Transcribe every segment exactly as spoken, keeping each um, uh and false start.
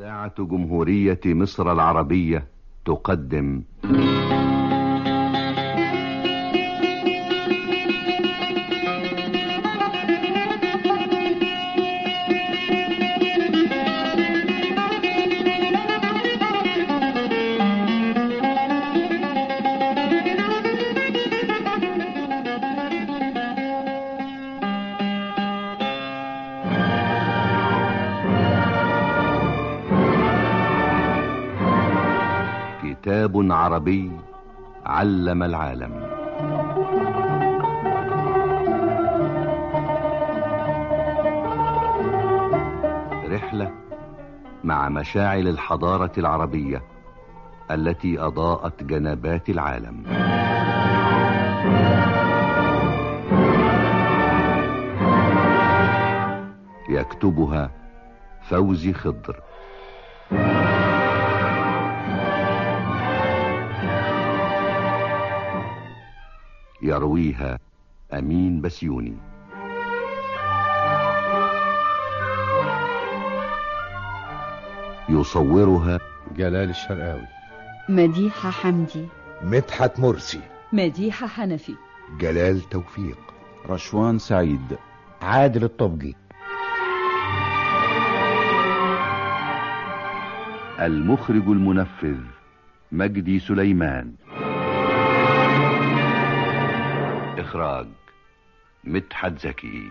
إذاعة جمهورية مصر العربية تقدم كتاب عربي علم العالم. رحلة مع مشاعل الحضارة العربية التي أضاءت جنبات العالم. يكتبها فوزي خضر. يرويها أمين بسيوني. يصورها جلال الشرقاوي. مديحة حمدي. مدحت مرسي. مديحة حنفي. جلال توفيق. رشوان سعيد. عادل الطبجي. المخرج المنفذ مجدي سليمان. إخراج مدحت زكي.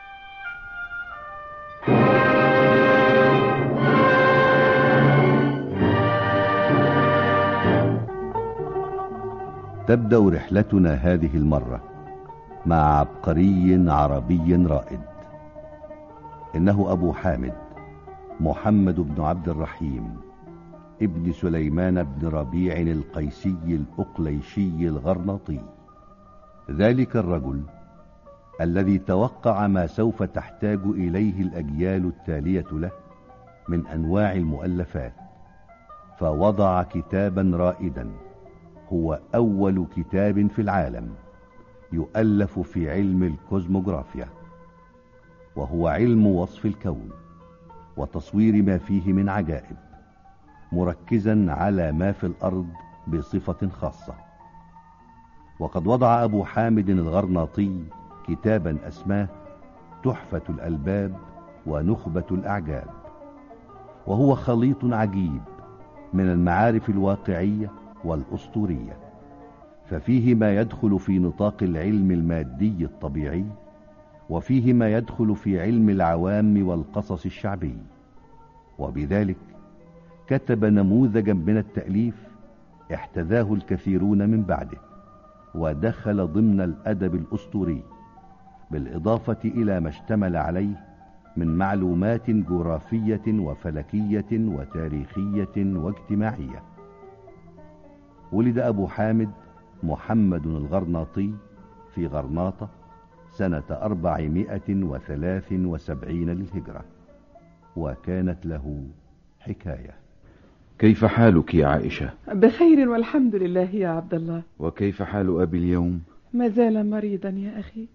تبدأ رحلتنا هذه المرة مع عبقري عربي رائد. إنه أبو حامد محمد بن عبد الرحيم ابن سليمان بن ربيع القيسي الأقليشي الغرناطي. ذلك الرجل الذي توقع ما سوف تحتاج إليه الأجيال التالية له من أنواع المؤلفات، فوضع كتابا رائدا هو أول كتاب في العالم يؤلف في علم الكوزموغرافيا، وهو علم وصف الكون وتصوير ما فيه من عجائب، مركزا على ما في الأرض بصفة خاصة. وقد وضع أبو حامد الغرناطي كتابا أسماه تحفة الألباب ونخبة الأعجاب، وهو خليط عجيب من المعارف الواقعية والأسطورية، ففيه ما يدخل في نطاق العلم المادي الطبيعي، وفيه ما يدخل في علم العوام والقصص الشعبي. وبذلك كتب نموذجا من التأليف احتذاه الكثيرون من بعده، ودخل ضمن الأدب الأسطوري، بالإضافة إلى ما اشتمل عليه من معلومات جغرافية وفلكية وتاريخية واجتماعية. ولد أبو حامد محمد الغرناطي في غرناطة سنة أربعمائة وثلاث وسبعين للهجرة، وكانت له حكاية. كيف حالك يا عائشة؟ بخير والحمد لله يا عبد الله. وكيف حال أبي اليوم؟ ما زال مريضا يا أخي.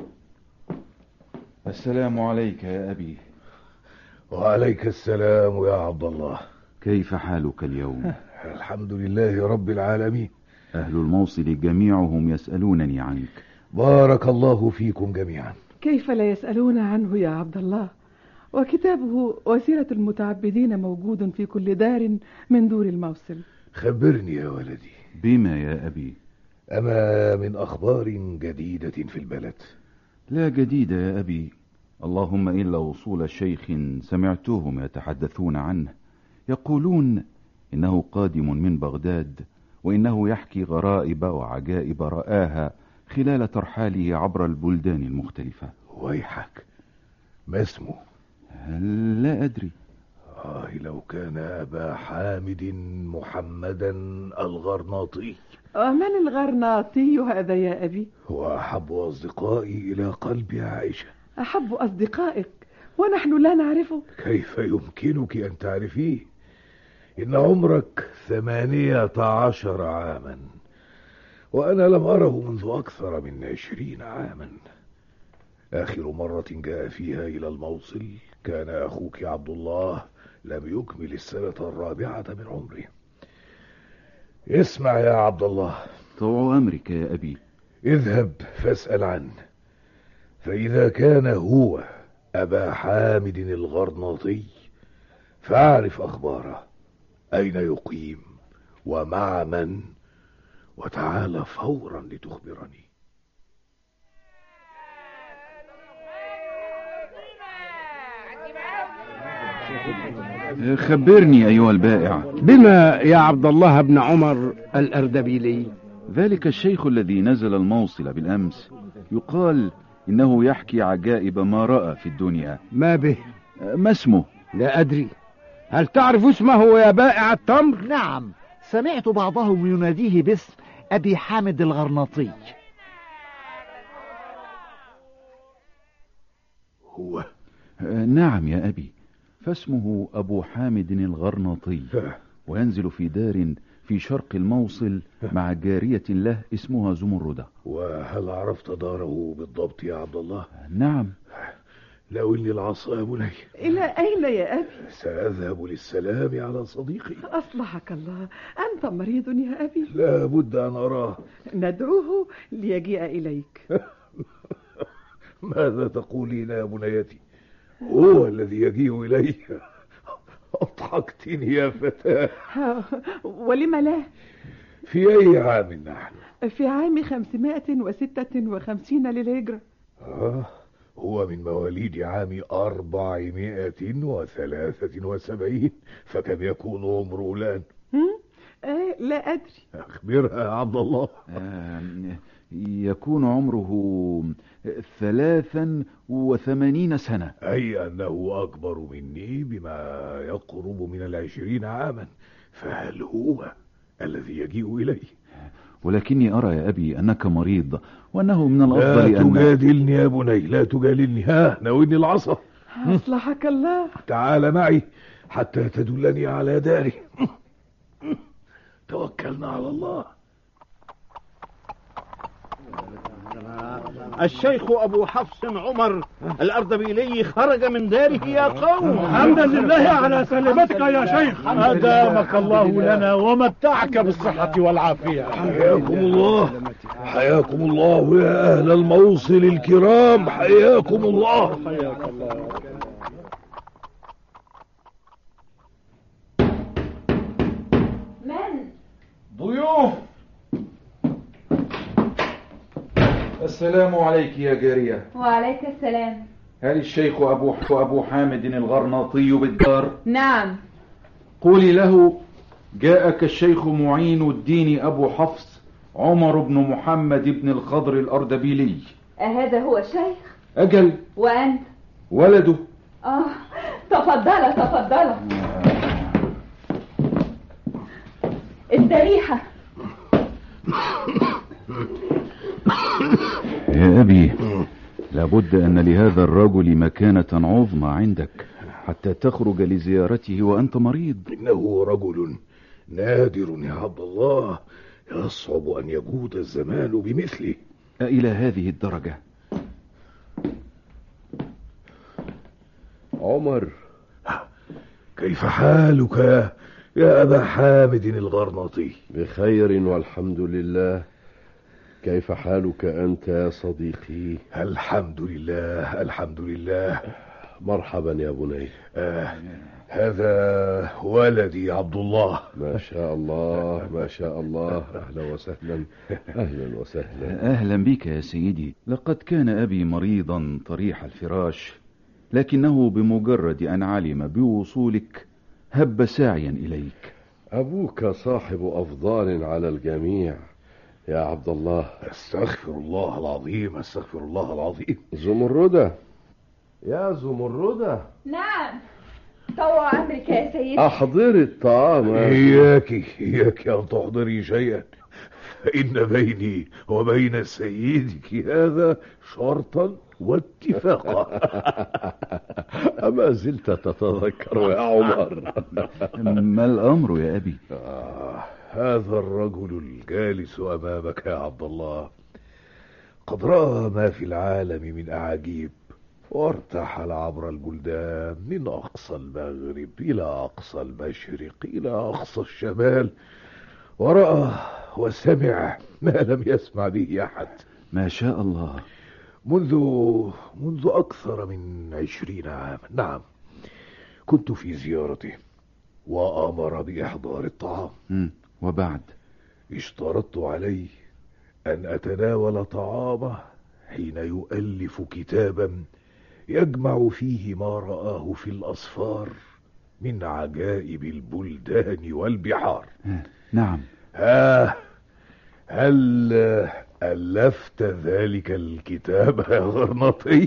السلام عليك يا أبي. وعليك السلام يا عبد الله. كيف حالك اليوم؟ الحمد لله رب العالمين. أهل الموصل جميعهم يسألونني عنك. بارك الله فيكم جميعا. كيف لا يسألون عنه يا عبد الله، وكتابه وسيرة المتعبدين موجود في كل دار من دور الموصل. خبرني يا ولدي. بما يا أبي؟ أما من أخبار جديدة في البلد؟ لا جديد يا أبي، اللهم إلا وصول شيخ سمعتهم يتحدثون عنه، يقولون إنه قادم من بغداد، وإنه يحكي غرائب وعجائب رآها خلال ترحاله عبر البلدان المختلفة. ويحك، ما اسمه؟ لا أدري. آه لو كان أبا حامد محمدا الغرناطي. ومن الغرناطي هذا يا أبي؟ هو أحب أصدقائي إلى قلبي عائشة. أحب أصدقائك ونحن لا نعرفه؟ كيف يمكنك أن تعرفيه؟ إن عمرك ثمانية عشر عاما، وأنا لم أره منذ أكثر من عشرين عاما. آخر مرة جاء فيها إلى الموصل كان أخوك عبد الله لم يكمل السنة الرابعة من عمره. اسمع يا عبد الله. طوع أمرك يا أبي. اذهب فاسأل عنه، فإذا كان هو أبا حامد الغرناطي فاعرف أخباره، أين يقيم ومع من، وتعال فورا لتخبرني. خبرني أيها البائع. بما يا عبد الله بن عمر الأردبيلي؟ ذلك الشيخ الذي نزل الموصل بالأمس يقال إنه يحكي عجائب ما رأى في الدنيا. ما به؟ ما اسمه؟ لا أدري. هل تعرف اسمه يا بائع التمر؟ نعم، سمعت بعضهم يناديه باسم أبي حامد الغرناطي. هو؟ نعم يا أبي، فاسمه أبو حامد الغرناطي، وينزل في دار في شرق الموصل مع جارية له اسمها زمردة. وهل عرفت داره بالضبط يا عبد الله؟ نعم. ناولني العصا يا بني. إلى أين يا أبي؟ سأذهب للسلام على صديقي. أصلحك الله، أنت مريض يا أبي. لا بد أن أراه. ندعوه ليجيء إليك. ماذا تقولين يا بنيتي؟ هو الذي يجيء إلي؟ أضحكتني يا فتاة. ولم لا؟ في أي عام نحن؟ في عام خمسمائة وستة وخمسين للهجرة. آه، هو من مواليد عام أربعمائة وثلاثة وسبعين، فكم يكون عمره الآن؟ آه لا أدري. أخبرها يا عبد الله. آه يكون عمره ثلاثا وثمانين سنة. أي أنه أكبر مني بما يقرب من العشرين عاما، فهل هو الذي يجيء إلي؟ ولكني أرى يا أبي أنك مريض، وأنه من الأفضل لا أن... تجادلني يا بني، لا تجادلني. ها، ناولني العصا. أصلحك الله. تعال معي حتى تدلني على داري. توكلنا على الله. الشيخ أبو حفص عمر الأردبيلي خرج من داره يا قوم. حمدا لله على سلامتك يا شيخ. أدامك الله لنا ومتعك بالصحة والعافية. حياكم الله، حياكم الله يا أهل الموصل الكرام، حياكم الله. حياك الله. من؟ ضيوف. السلام عليك يا جارية. وعليك السلام. هل الشيخ أبو أبو حامد الغرناطي بالدار؟ نعم. قولي له جاءك الشيخ معين الدين أبو حفص عمر بن محمد بن الخضر الأردبيلي. أهذا هو الشيخ؟ أجل. وأنت؟ ولده. آه، تفضل تفضل. استريحة. يا أبي، لابد أن لهذا الرجل مكانة عظمى عندك حتى تخرج لزيارته وأنت مريض. إنه رجل نادر يا عبد الله، يصعب أن يجود الزمان بمثله. إلى هذه الدرجة؟ عمر، كيف حالك يا, يا أبا حامد الغرناطي؟ بخير والحمد لله. كيف حالك أنت يا صديقي؟ الحمد لله الحمد لله. مرحبا يا بني. آه هذا ولدي عبد الله. ما شاء الله ما شاء الله. أهلا وسهلا. أهلا وسهلا. أهلا بك يا سيدي. لقد كان أبي مريضا طريح الفراش، لكنه بمجرد أن علم بوصولك هب ساعيا إليك. أبوك صاحب أفضال على الجميع يا عبد الله. استغفر الله العظيم استغفر الله العظيم. زمردة، يا زمردة. نعم. طوع أمرك يا سيدي. أحضري الطعام. إياك إياك أن تحضري شيئا، فإن بيني وبين سيدك هذا شرطا واتفاقا. أما زلت تتذكر يا عمر؟ ما الأمر يا أبي؟ آه هذا الرجل الجالس أمامك يا عبد الله قد رأى ما في العالم من أعاجيب، وارتحل عبر البلدان من أقصى المغرب إلى أقصى المشرق إلى أقصى الشمال، ورأى وسمع ما لم يسمع به أحد. ما شاء الله. منذ منذ أكثر من عشرين عاما. نعم، كنت في زيارته وأمر بإحضار الطعام. م. وبعد اشترطت عليه أن أتناول طعامه حين يؤلف كتابا يجمع فيه ما رآه في الأسفار من عجائب البلدان والبحار. نعم. ها، هل ألفت ذلك الكتاب يا غرناطي؟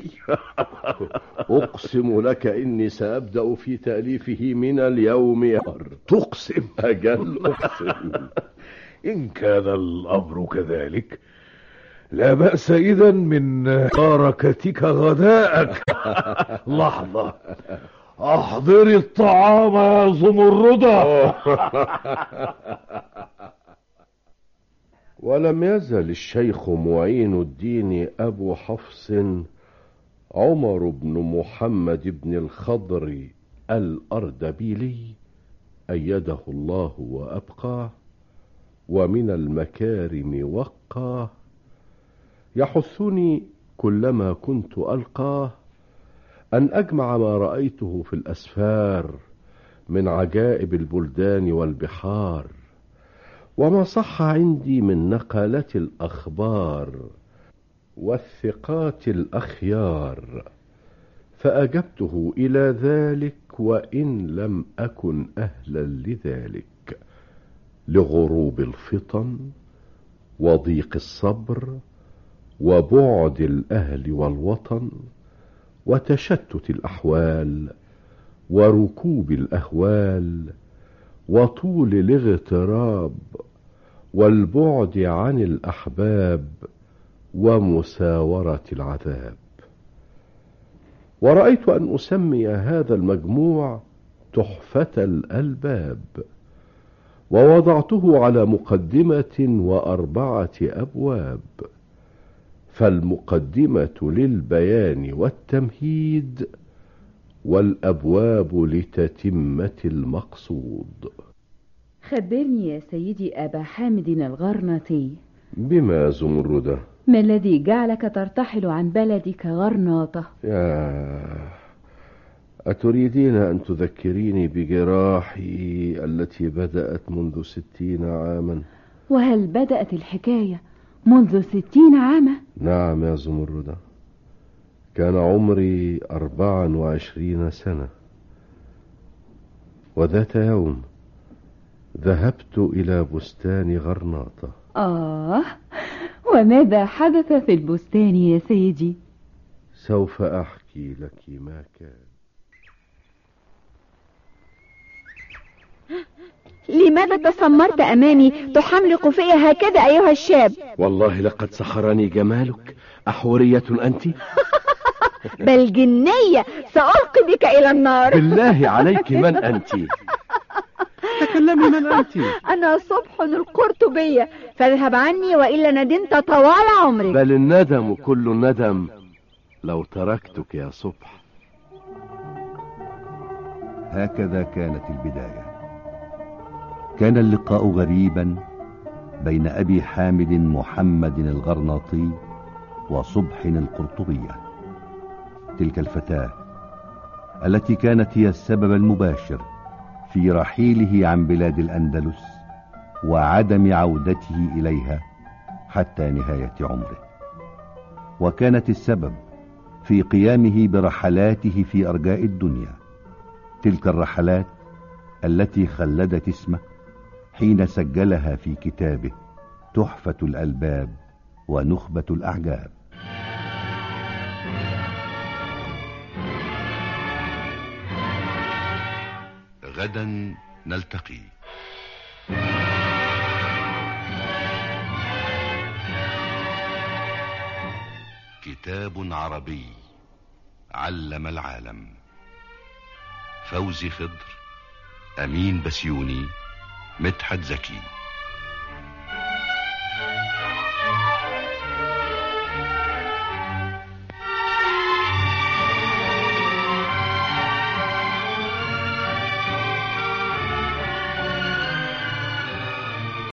أقسم لك إني سأبدأ في تأليفه من اليوم يا أر. تقسم؟ أجل أقسم. إن كان الأمر كذلك لا بأس إذن من بركتك غداءك. لحظة، أحضري الطعام يا زمردة. ولم يزل الشيخ معين الدين أبو حفص عمر بن محمد بن الخضر الأردبيلي أيده الله وأبقاه ومن المكارم وقاه يحثني كلما كنت ألقاه أن أجمع ما رأيته في الأسفار من عجائب البلدان والبحار وما صح عندي من نقلات الأخبار والثقات الأخيار، فأجبته إلى ذلك وإن لم أكن أهلا لذلك، لغروب الفطن وضيق الصبر وبعد الأهل والوطن وتشتت الأحوال وركوب الأهوال وطول الاغتراب والبعد عن الأحباب ومساورة العذاب. ورأيت أن أسمي هذا المجموع تحفة الألباب، ووضعته على مقدمة وأربعة أبواب، فالمقدمة للبيان والتمهيد، والأبواب لتتمة المقصود. خبرني يا سيدي أبا حامد الغرناطي. بما زمردة؟ ما الذي جعلك ترتحل عن بلدك غرناطة؟ يا أتريدين أن تذكريني بجراحي التي بدأت منذ ستين عاما؟ وهل بدأت الحكاية منذ ستين عاما؟ نعم يا زمردة، كان عمري أربعا وعشرين سنة، وذات يوم ذهبت إلى بستان غرناطة. آه، وماذا حدث في البستان يا سيدي؟ سوف أحكي لك ما كان. لماذا تسمرت أمامي تحملق في هكذا أيها الشاب؟ والله لقد سحرني جمالك. أحورية أنت؟ بل جنية، سألقي بك إلى النار. بالله عليك، من أنت؟ تكلمي، من أنت؟ أنا صبح القرطبية، فاذهب عني وإلا ندمت طوال عمرك. بل الندم كل الندم لو تركتك يا صبح. هكذا كانت البداية. كان اللقاء غريبا بين أبي حامد محمد الغرناطي وصبح القرطبية، تلك الفتاة التي كانت هي السبب المباشر في رحيله عن بلاد الأندلس وعدم عودته إليها حتى نهاية عمره، وكانت السبب في قيامه برحلاته في أرجاء الدنيا، تلك الرحلات التي خلدت اسمه حين سجلها في كتابه تحفة الألباب ونخبة الأعجاب. غدا نلتقي. كتاب عربي علم العالم. فوزي خضر، أمين بسيوني، مدحت زكي.